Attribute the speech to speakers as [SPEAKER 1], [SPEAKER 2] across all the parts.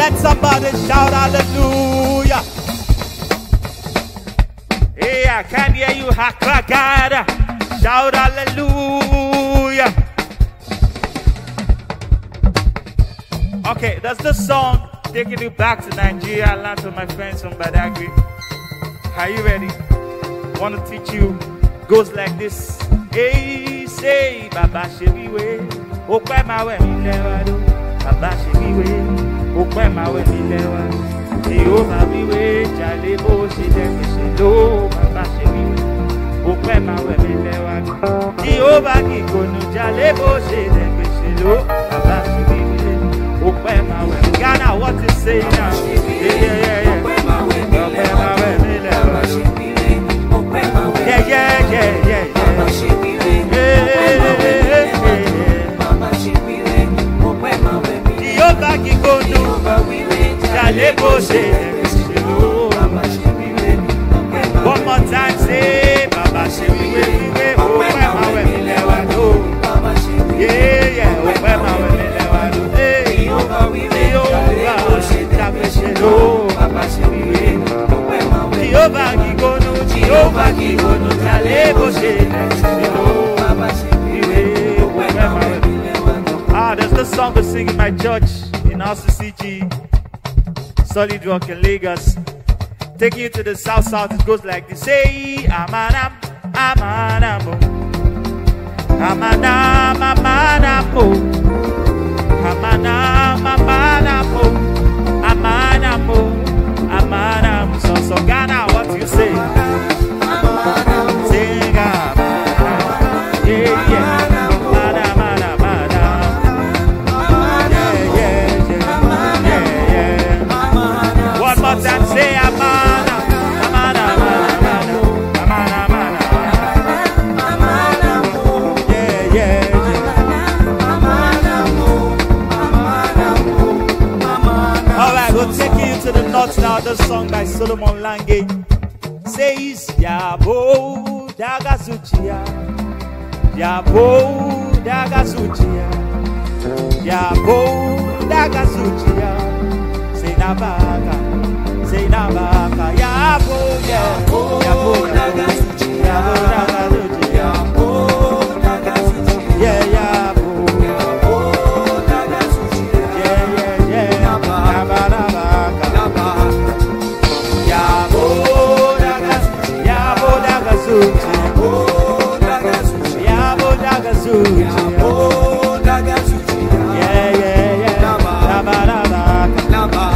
[SPEAKER 1] Let somebody shout hallelujah. Hey, I can't hear you, Hakrakada. Shout hallelujah. Okay, that's the song taking you back to Nigeria. I learned from my friends from Badagry. Are you ready? Want to teach you. Goes like this. Hey, say, Baba Shebiwe. Okwe mawe milewa do. Baba Shebiwe. Okwe mawe milewa. Jehovah biwe. Jale bo shideke shelo. Baba Shebiwe. Okwe mawe milewa do. Jehovah kikonu. Jale bo shideke shelo. Baba Shebiwe. Okwe mawe. Ghana, what you say now? Yeah. Okwe mawe milewa do. Yeah. Mama Shibire, Mama Shibire, Jehovah Kikonu, Jalebo Mama Shibire. One more time, say Mama Shibire, yeah, Mama Jehovah Kikonu, Jalebo there's the song we sing in my church in RCCG, Solid Rock in Lagos. Taking you to the south, it goes like this. Say, Amanam, Amanamo, Amanam, Amanamo, Amanam, Amanamo, Amanamo, Amanam. So Ghana, what you say? Sing Amanam, yeah. Say Amana, Amana, Amana, Amana, yeah. All right, we'll take you to the north now. The song by Solomon Lange says Yabo Dagazuchia, Yabo Dagazuchia, Yabo Dagazuchia, say Nabaga. Say Nabaka, Yabo, Yabo, Yabo, Nagasuchi, Yabo, Nagasuchi, Yabo, Nagasuchi, yeah, Yabo, Yabo, Nagasuchi, yeah, Nabaka, Yabo, Nagasuchi, Yabo, Nagasuchi, Yabo, Nagasuchi, Yabo, Nagasuchi, yeah, Nabaka.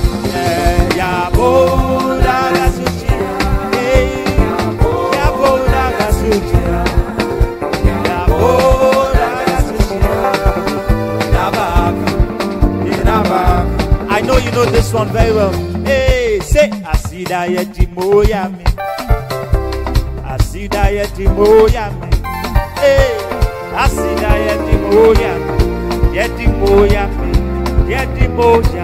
[SPEAKER 1] I know you know this one very well. Hey, say Asida Yetimoyami. Asida Yetimoyami. Hey, Asida Yetimoyami. Yetimoyami. Yetimoyami.